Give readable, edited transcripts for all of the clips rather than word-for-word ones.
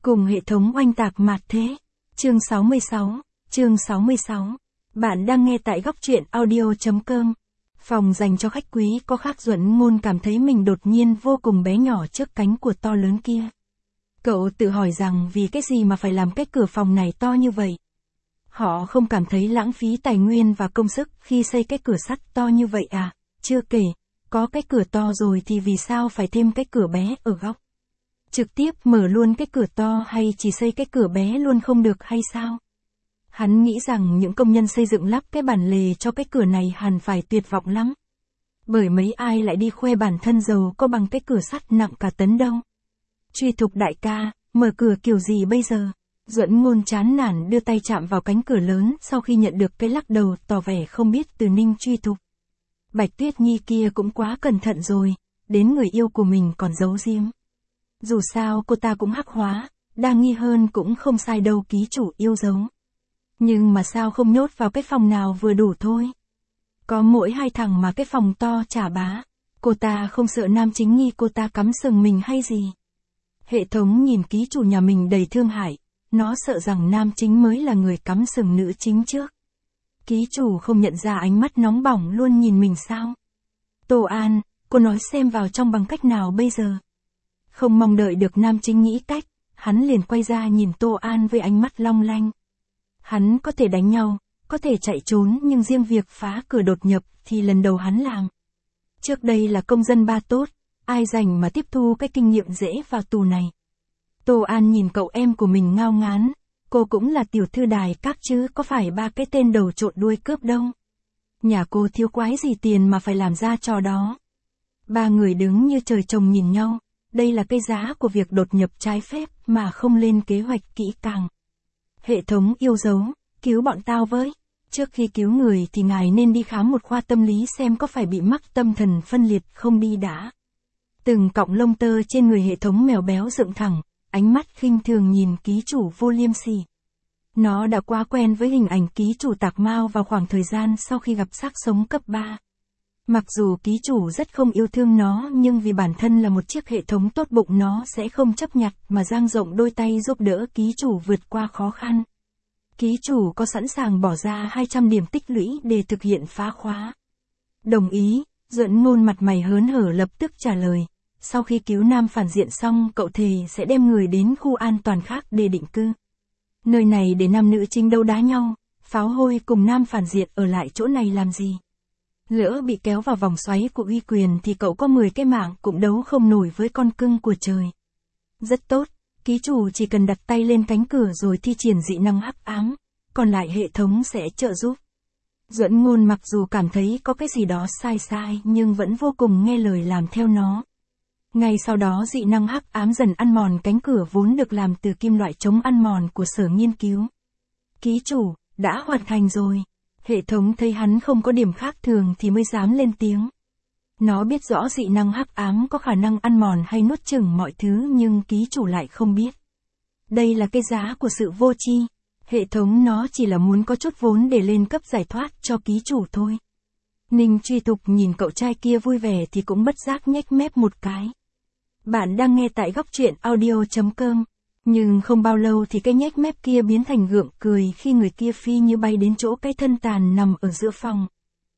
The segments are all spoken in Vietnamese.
Cùng hệ thống oanh tạc mạt thế. Chương 66. Chương 66. Bạn đang nghe tại góc truyện audio.com. Phòng dành cho khách quý có khác. Duẫn Ngôn cảm thấy mình đột nhiên vô cùng bé nhỏ trước cánh của to lớn kia. Cậu tự hỏi rằng vì cái gì mà phải làm cái cửa phòng này to như vậy. Họ không cảm thấy lãng phí tài nguyên và công sức khi xây cái cửa sắt to như vậy à? Chưa kể, có cái cửa to rồi thì vì sao phải thêm cái cửa bé ở góc? Trực tiếp mở luôn cái cửa to hay chỉ xây cái cửa bé luôn không được hay sao? Hắn nghĩ rằng những công nhân xây dựng lắp cái bản lề cho cái cửa này hẳn phải tuyệt vọng lắm. Bởi mấy ai lại đi khoe bản thân giàu có bằng cái cửa sắt nặng cả tấn đâu. Truy Thục đại ca, mở cửa kiểu gì bây giờ? Duẫn Ngôn chán nản đưa tay chạm vào cánh cửa lớn sau khi nhận được cái lắc đầu tỏ vẻ không biết từ Ninh Truy Thục. Bạch Tuyết Nhi kia cũng quá cẩn thận rồi, đến người yêu của mình còn giấu giếm. Dù sao cô ta cũng hắc hóa, đa nghi hơn cũng không sai đâu, ký chủ yêu dấu. Nhưng mà sao không nhốt vào cái phòng nào vừa đủ thôi? Có mỗi hai thằng mà cái phòng to chả bá. Cô ta không sợ nam chính nghi cô ta cắm sừng mình hay gì? Hệ thống nhìn ký chủ nhà mình đầy thương hại, nó sợ rằng nam chính mới là người cắm sừng nữ chính trước. Ký chủ không nhận ra ánh mắt nóng bỏng luôn nhìn mình sao? Tô An, cô nói xem vào trong bằng cách nào bây giờ? Không mong đợi được nam chính nghĩ cách, hắn liền quay ra nhìn Tô An với ánh mắt long lanh. Hắn có thể đánh nhau, có thể chạy trốn nhưng riêng việc phá cửa đột nhập thì lần đầu hắn làm. Trước đây là công dân ba tốt, ai rảnh mà tiếp thu cái kinh nghiệm dễ vào tù này. Tô An nhìn cậu em của mình ngao ngán, cô cũng là tiểu thư đài các chứ có phải ba cái tên đầu trộn đuôi cướp đâu. Nhà cô thiếu quái gì tiền mà phải làm ra trò đó. Ba người đứng như trời trồng nhìn nhau, đây là cái giá của việc đột nhập trái phép mà không lên kế hoạch kỹ càng. Hệ thống yêu dấu, cứu bọn tao với. Trước khi cứu người thì ngài nên đi khám một khoa tâm lý xem có phải bị mắc tâm thần phân liệt không đi đã. Từng cọng lông tơ trên người hệ thống mèo béo dựng thẳng, ánh mắt khinh thường nhìn ký chủ vô liêm sỉ. Nó đã quá quen với hình ảnh ký chủ tạc mao vào khoảng thời gian sau khi gặp xác sống cấp 3. Mặc dù ký chủ rất không yêu thương nó nhưng vì bản thân là một chiếc hệ thống tốt bụng nó sẽ không chấp nhặt mà dang rộng đôi tay giúp đỡ ký chủ vượt qua khó khăn. Ký chủ có sẵn sàng bỏ ra 200 điểm tích lũy để thực hiện phá khóa? Đồng ý, Duẫn Ngôn mặt mày hớn hở lập tức trả lời. Sau khi cứu nam phản diện xong cậu thề sẽ đem người đến khu an toàn khác để định cư. Nơi này để nam nữ chính đấu đá nhau, pháo hôi cùng nam phản diện ở lại chỗ này làm gì? Lỡ bị kéo vào vòng xoáy của uy quyền thì cậu có 10 cái mạng cũng đấu không nổi với con cưng của trời. Rất tốt, ký chủ chỉ cần đặt tay lên cánh cửa rồi thi triển dị năng hắc ám, còn lại hệ thống sẽ trợ giúp. Duẫn Ngôn mặc dù cảm thấy có cái gì đó sai sai nhưng vẫn vô cùng nghe lời làm theo nó. Ngay sau đó dị năng hắc ám dần ăn mòn cánh cửa vốn được làm từ kim loại chống ăn mòn của sở nghiên cứu. Ký chủ, đã hoàn thành rồi. Hệ thống thấy hắn không có điểm khác thường thì mới dám lên tiếng. Nó biết rõ dị năng hắc ám có khả năng ăn mòn hay nuốt chửng mọi thứ nhưng ký chủ lại không biết. Đây là cái giá của sự vô tri. Hệ thống nó chỉ là muốn có chút vốn để lên cấp giải thoát cho ký chủ thôi. Ninh Truy Thục nhìn cậu trai kia vui vẻ thì cũng bất giác nhếch mép một cái. Bạn đang nghe tại góc truyện audio.com. Nhưng không bao lâu thì cái nhếch mép kia biến thành gượng cười khi người kia phi như bay đến chỗ cái thân tàn nằm ở giữa phòng.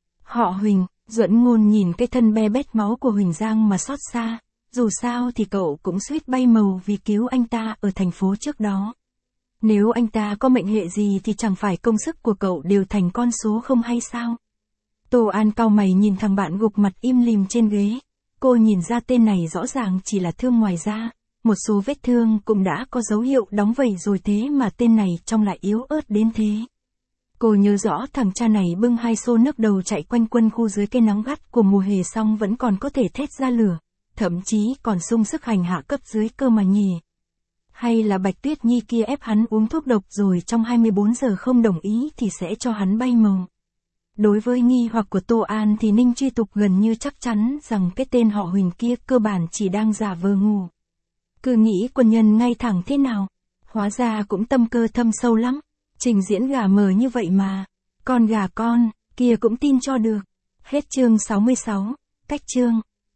Họ Huỳnh, Duẫn Ngôn nhìn cái thân be bét máu của Huỳnh Giang mà xót xa, dù sao thì cậu cũng suýt bay màu vì cứu anh ta ở thành phố trước đó. Nếu anh ta có mệnh hệ gì thì chẳng phải công sức của cậu đều thành con số không hay sao? Tô An cau mày nhìn thằng bạn gục mặt im lìm trên ghế. Cô nhìn ra tên này rõ ràng chỉ là thương ngoài da, một số vết thương cũng đã có dấu hiệu đóng vảy rồi thế mà tên này trông lại yếu ớt đến thế. Cô nhớ rõ thằng cha này bưng 2 xô nước đầu chạy quanh quân khu dưới cây nắng gắt của mùa hè xong vẫn còn có thể thét ra lửa, thậm chí còn sung sức hành hạ cấp dưới cơ mà nhỉ. Hay là Bạch Tuyết Nhi kia ép hắn uống thuốc độc rồi trong 24 giờ không đồng ý thì sẽ cho hắn bay màu. Đối với nghi hoặc của Tô An thì Ninh Truy Thục gần như chắc chắn rằng cái tên họ Huỳnh kia cơ bản chỉ đang giả vờ ngu. Cứ nghĩ quân nhân ngay thẳng thế nào, hóa ra cũng tâm cơ thâm sâu lắm, trình diễn gà mờ như vậy mà, con gà con, kia cũng tin cho được. Hết chương 66, cách chương.